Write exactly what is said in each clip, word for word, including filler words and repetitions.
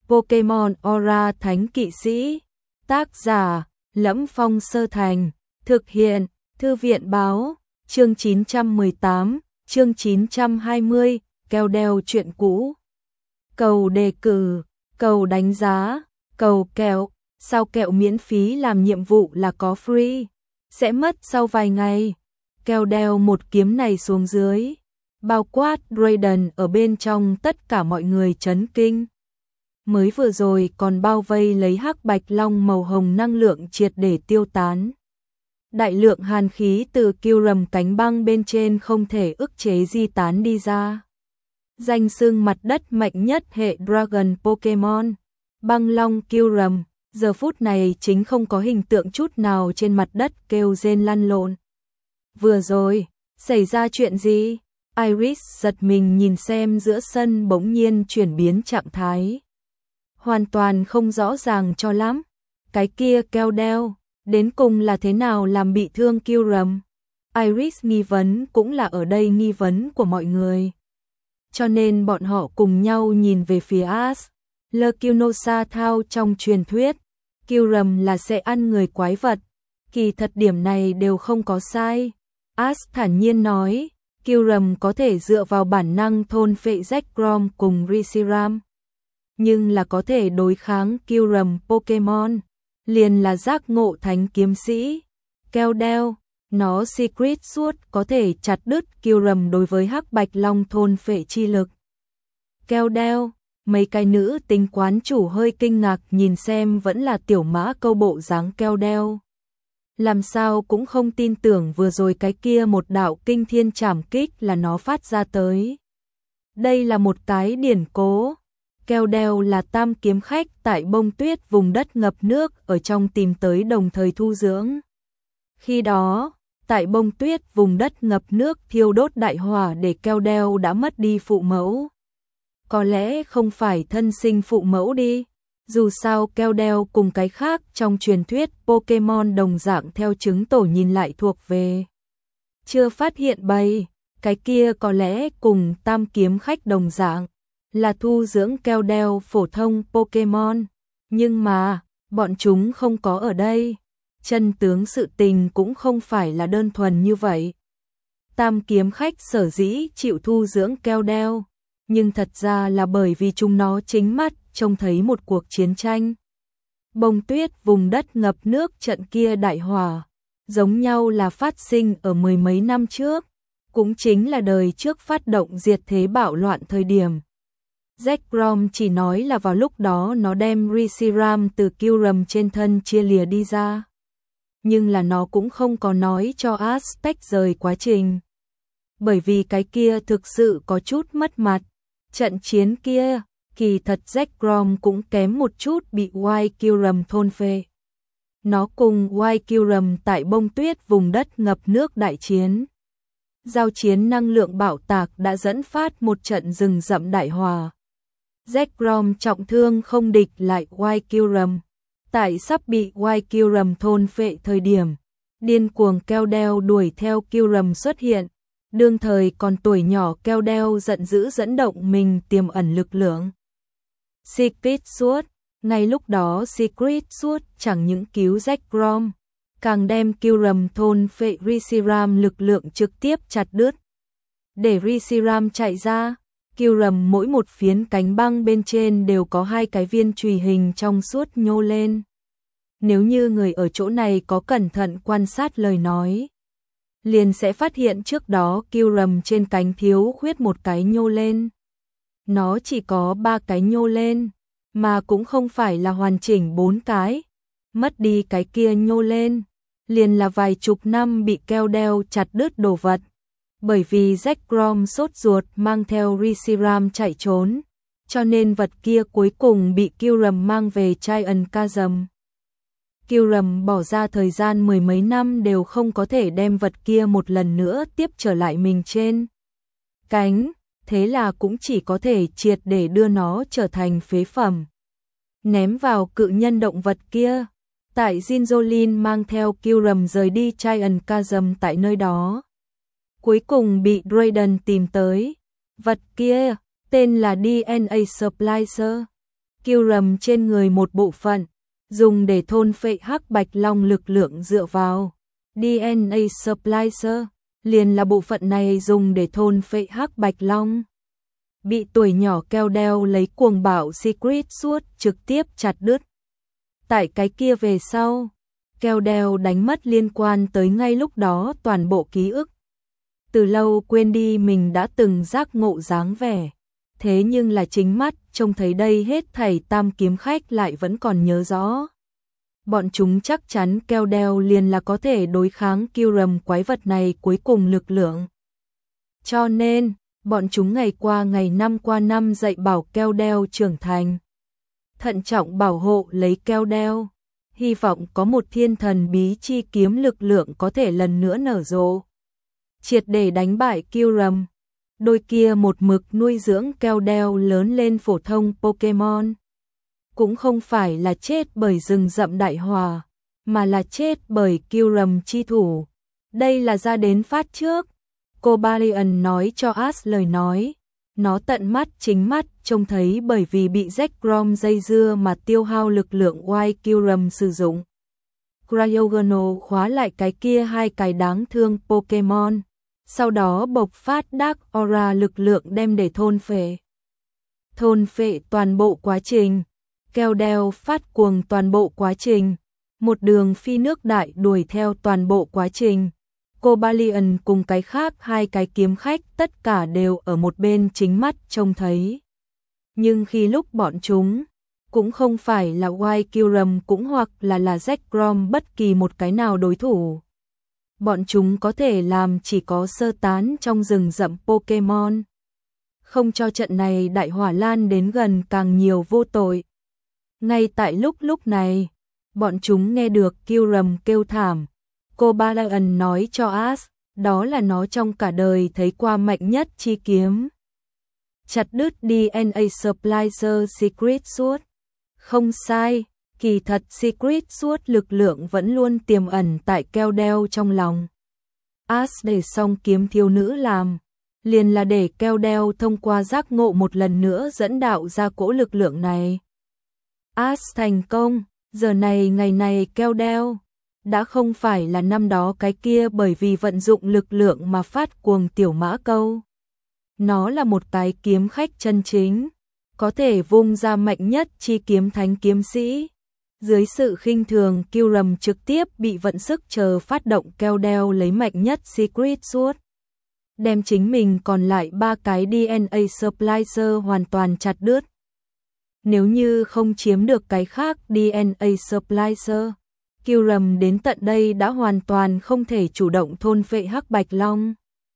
Pokemon Aura Thánh Kỵ Sĩ. Tác giả: Lẫm Phong Sơ Thành. Thực hiện: Thư viện báo. Chương chín trăm mười tám, chương chín trăm hai mươi, keo đeo chuyện cũ. Cầu đề cử, cầu đánh giá, cầu kẹo. Sao kẹo miễn phí làm nhiệm vụ là có free, sẽ mất sau vài ngày. Keo đeo một kiếm này xuống dưới, bao quát Raiden ở bên trong, tất cả mọi người chấn kinh. Mới vừa rồi còn bao vây lấy hắc bạch long màu hồng, năng lượng triệt để tiêu tán. Đại lượng hàn khí từ Kyurem cánh băng bên trên không thể ức chế di tán đi ra. Danh xưng mặt đất mạnh nhất hệ Dragon Pokemon, băng long Kyurem, giờ phút này chính không có hình tượng chút nào trên mặt đất, kêu rên lăn lộn. Vừa rồi, xảy ra chuyện gì? Iris giật mình nhìn xem giữa sân bỗng nhiên chuyển biến trạng thái. Hoàn toàn không rõ ràng cho lắm. Cái kia keo đeo, đến cùng là thế nào làm bị thương Kyurem? Iris nghi vấn cũng là ở đây nghi vấn của mọi người. Cho nên bọn họ cùng nhau nhìn về phía Ash. Leuconosa thao trong truyền thuyết, Kyurem là sẽ ăn người quái vật. Kỳ thật điểm này đều không có sai. Ash thản nhiên nói, Kyurem có thể dựa vào bản năng thôn phệ Zekrom cùng Reshiram, nhưng là có thể đối kháng Kyurem Pokemon, liền là giác ngộ thánh kiếm sĩ. Keo đeo, nó Secret Sword có thể chặt đứt Kyurem đối với hắc bạch long thôn phệ chi lực. Keo đeo, mấy cái nữ tính quán chủ hơi kinh ngạc nhìn xem vẫn là tiểu mã câu bộ dáng keo đeo. Làm sao cũng không tin tưởng vừa rồi cái kia một đạo kinh thiên trảm kích là nó phát ra tới. Đây là một cái điển cố. Keo đeo là tam kiếm khách tại bông tuyết vùng đất ngập nước ở trong tìm tới đồng thời thu dưỡng. Khi đó, tại bông tuyết vùng đất ngập nước thiêu đốt đại hỏa để keo đeo đã mất đi phụ mẫu. Có lẽ không phải thân sinh phụ mẫu đi. Dù sao keo đeo cùng cái khác trong truyền thuyết Pokemon đồng dạng theo chứng tổ nhìn lại thuộc về. Chưa phát hiện bầy, cái kia có lẽ cùng tam kiếm khách đồng dạng, là thu dưỡng keo đeo phổ thông Pokemon. Nhưng mà, bọn chúng không có ở đây. Chân tướng sự tình cũng không phải là đơn thuần như vậy. Tam kiếm khách sở dĩ chịu thu dưỡng keo đeo, nhưng thật ra là bởi vì chúng nó chính mắt trông thấy một cuộc chiến tranh. Bông tuyết vùng đất ngập nước trận kia đại hỏa, giống nhau là phát sinh ở mười mấy năm trước, cũng chính là đời trước phát động diệt thế bạo loạn thời điểm. Zekrom chỉ nói là vào lúc đó nó đem Reshiram từ Kyurem trên thân chia lìa đi ra. Nhưng là nó cũng không có nói cho Ash tách rời quá trình. Bởi vì cái kia thực sự có chút mất mặt. Trận chiến kia, kỳ thật Zekrom cũng kém một chút bị White Kyurem thôn phệ. Nó cùng White Kyurem tại bông tuyết vùng đất ngập nước đại chiến. Giao chiến năng lượng bạo tạc đã dẫn phát một trận rừng rậm đại hỏa. Zekrom trọng thương không địch lại White Kyurem. Tại sắp bị White Kyurem thôn phệ thời điểm, điên cuồng keo đeo đuổi theo Kyurem xuất hiện. Đương thời còn tuổi nhỏ keo đeo giận dữ dẫn động mình tiềm ẩn lực lượng. Secret Sword, ngay lúc đó Secret Sword chẳng những cứu Zekrom, càng đem Kyurem thôn phệ Reshiram lực lượng trực tiếp chặt đứt. Để Reshiram chạy ra, Kyurem mỗi một phiến cánh băng bên trên đều có hai cái viên chùy hình trong suốt nhô lên. Nếu như người ở chỗ này có cẩn thận quan sát lời nói, liền sẽ phát hiện trước đó Kyurem trên cánh thiếu khuyết một cái nhô lên. Nó chỉ có ba cái nhô lên, mà cũng không phải là hoàn chỉnh bốn cái. Mất đi cái kia nhô lên, liền là vài chục năm bị keo đeo chặt đứt đồ vật. Bởi vì Zekrom sốt ruột mang theo Reshiram chạy trốn, cho nên vật kia cuối cùng bị Kyurem mang về Giant Chasm. Kyurem bỏ ra thời gian mười mấy năm đều không có thể đem vật kia một lần nữa tiếp trở lại mình trên cánh, thế là cũng chỉ có thể triệt để đưa nó trở thành phế phẩm. Ném vào cự nhân động vật kia, tại Zinzolin mang theo Kyurem rời đi Giant Chasm tại nơi đó. Cuối cùng bị Raiden tìm tới, vật kia tên là đê en a Splicer. Kyurem trên người một bộ phận, dùng để thôn phệ hắc bạch long lực lượng dựa vào đê en a Splicer, liền là bộ phận này dùng để thôn phệ hắc bạch long. Bị tuổi nhỏ keo đeo lấy cuồng bạo Secret Sword trực tiếp chặt đứt. Tại cái kia về sau, keo đeo đánh mất liên quan tới ngay lúc đó toàn bộ ký ức. Từ lâu quên đi mình đã từng giác ngộ dáng vẻ. Thế nhưng là chính mắt trông thấy đây hết thảy tam kiếm khách lại vẫn còn nhớ rõ. Bọn chúng chắc chắn keo đeo liền là có thể đối kháng Kyurem quái vật này cuối cùng lực lượng. Cho nên, bọn chúng ngày qua ngày năm qua năm dạy bảo keo đeo trưởng thành. Thận trọng bảo hộ lấy keo đeo, hy vọng có một thiên thần bí chi kiếm lực lượng có thể lần nữa nở rộ. Triệt để đánh bại Kyurem. Đôi kia một mực nuôi dưỡng keo đeo lớn lên phổ thông Pokemon. Cũng không phải là chết bởi rừng rậm đại hòa, mà là chết bởi Kyurem chi thủ. Đây là ra đến phát trước. Cobalion nói cho Ash lời nói. Nó tận mắt chính mắt trông thấy bởi vì bị Zekrom dây dưa mà tiêu hao lực lượng White Kyurem sử dụng. Cryogonal khóa lại cái kia hai cái đáng thương Pokemon. Sau đó bộc phát Dark Aura lực lượng đem để thôn phệ. Thôn phệ toàn bộ quá trình. Keo đeo phát cuồng toàn bộ quá trình. Một đường phi nước đại đuổi theo toàn bộ quá trình. Cobalion cùng cái khác hai cái kiếm khách tất cả đều ở một bên chính mắt trông thấy. Nhưng khi lúc bọn chúng, cũng không phải là White Kyurem cũng hoặc là là Zekrom bất kỳ một cái nào đối thủ. Bọn chúng có thể làm chỉ có sơ tán trong rừng rậm Pokemon. Không cho trận này đại hỏa lan đến gần càng nhiều vô tội. Ngay tại lúc lúc này, bọn chúng nghe được Kyurem kêu thảm. Cobalion nói cho Ash, đó là nó trong cả đời thấy qua mạnh nhất chi kiếm. Chặt đứt đê en a Splicer Secret Sword. Không sai, kỳ thật Secret Sword lực lượng vẫn luôn tiềm ẩn tại keo đeo trong lòng. Ash để xong kiếm thiếu nữ làm, liền là để keo đeo thông qua giác ngộ một lần nữa dẫn đạo ra cỗ lực lượng này. Ash thành công, giờ này ngày này keo đeo đã không phải là năm đó cái kia bởi vì vận dụng lực lượng mà phát cuồng tiểu mã câu. Nó là một cái kiếm khách chân chính, có thể vung ra mạnh nhất chi kiếm thánh kiếm sĩ. Dưới sự khinh thường, Kyurem trực tiếp bị vận sức chờ phát động keo đeo lấy mạnh nhất Secret Sword. Đem chính mình còn lại ba cái đê en a Splicer hoàn toàn chặt đứt. Nếu như không chiếm được cái khác đê en a Splicer, Kyurem đến tận đây đã hoàn toàn không thể chủ động thôn phệ hắc bạch long.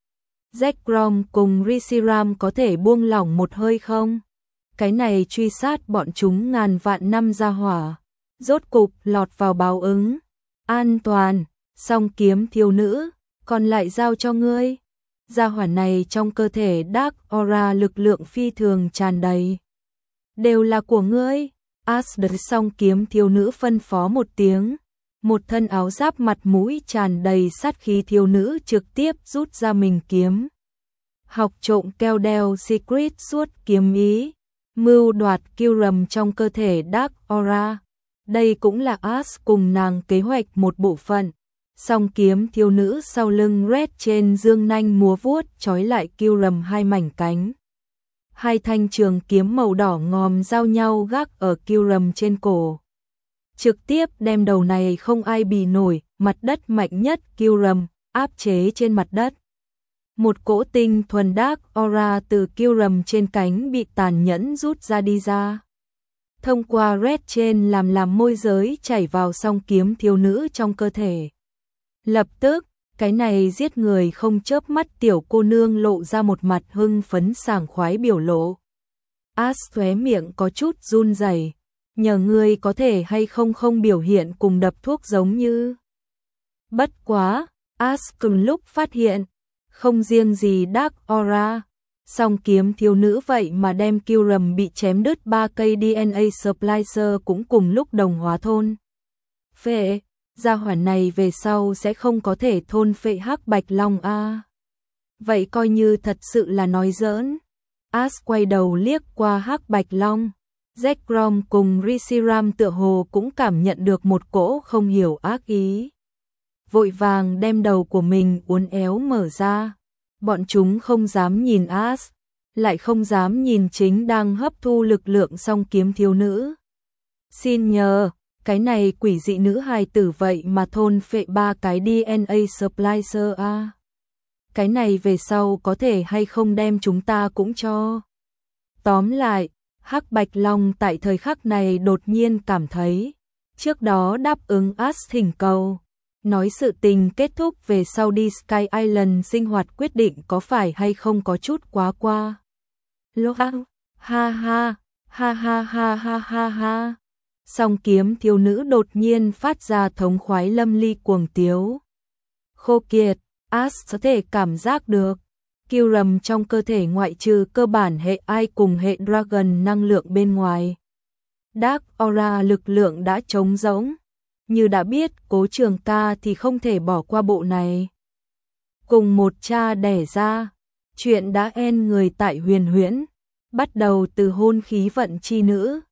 Zekrom cùng Reshiram có thể buông lỏng một hơi không? Cái này truy sát bọn chúng ngàn vạn năm ra hỏa, rốt cục lọt vào báo ứng. An toàn, song kiếm thiếu nữ, còn lại giao cho ngươi. Gia hỏa này trong cơ thể Dark Aura lực lượng phi thường tràn đầy. Đều là của ngươi. Ash đợi song kiếm thiếu nữ phân phó một tiếng. Một thân áo giáp mặt mũi tràn đầy sát khí thiếu nữ trực tiếp rút ra mình kiếm. Học trộm keo đeo Secret Sword kiếm ý. Mưu đoạt Kyurem trong cơ thể Dark Aura. Đây cũng là Ash cùng nàng kế hoạch một bộ phận. Song kiếm thiếu nữ sau lưng Red trên dương nanh múa vuốt trói lại Kyurem hai mảnh cánh. Hai thanh trường kiếm màu đỏ ngòm giao nhau gác ở Kyurem trên cổ. Trực tiếp đem đầu này không ai bì nổi, mặt đất mạnh nhất Kyurem, áp chế trên mặt đất. Một cỗ tinh thuần Dark Aura từ Kyurem trên cánh bị tàn nhẫn rút ra đi ra. Thông qua Red trên làm làm môi giới chảy vào song kiếm thiếu nữ trong cơ thể. Lập tức, cái này giết người không chớp mắt tiểu cô nương lộ ra một mặt hưng phấn sảng khoái biểu lộ. Ash khóe miệng có chút run rẩy, nhờ ngươi có thể hay không không biểu hiện cùng đập thuốc giống như. Bất quá, Ash cùng lúc phát hiện, không riêng gì Dark Aura, song kiếm thiếu nữ vậy mà đem Kyurem bị chém đứt ba cây đê en a Splicer cũng cùng lúc đồng hóa thôn phệ. Gia hỏa này về sau sẽ không có thể thôn phệ hắc bạch long a. À. Vậy coi như thật sự là nói giỡn. Ash quay đầu liếc qua hắc bạch long, Zekrom cùng Reshiram tựa hồ cũng cảm nhận được một cỗ không hiểu ác ý. Vội vàng đem đầu của mình uốn éo mở ra. Bọn chúng không dám nhìn Ash, lại không dám nhìn chính đang hấp thu lực lượng song kiếm thiếu nữ. Xin nhờ, cái này quỷ dị nữ hài tử vậy mà thôn phệ ba cái đê en a splicer a. Cái này về sau có thể hay không đem chúng ta cũng cho. Tóm lại, Hắc Bạch Long tại thời khắc này đột nhiên cảm thấy, trước đó đáp ứng Ash thỉnh cầu, nói sự tình kết thúc về sau đi Sky Island sinh hoạt quyết định có phải hay không có chút quá qua. Lô ha ha ha ha ha ha ha ha ha. Song kiếm thiếu nữ đột nhiên phát ra thống khoái lâm ly cuồng tiếu. Khô kiệt, Ash có thể cảm giác được. Kiêu rầm trong cơ thể ngoại trừ cơ bản hệ ai cùng hệ Dragon năng lượng bên ngoài. Dark Aura lực lượng đã trống rỗng. Như đã biết Cố Trường Ca thì không thể bỏ qua bộ này. Cùng một cha đẻ ra, chuyện đã en người tại huyền huyễn. Bắt đầu từ hôn khí vận chi nữ,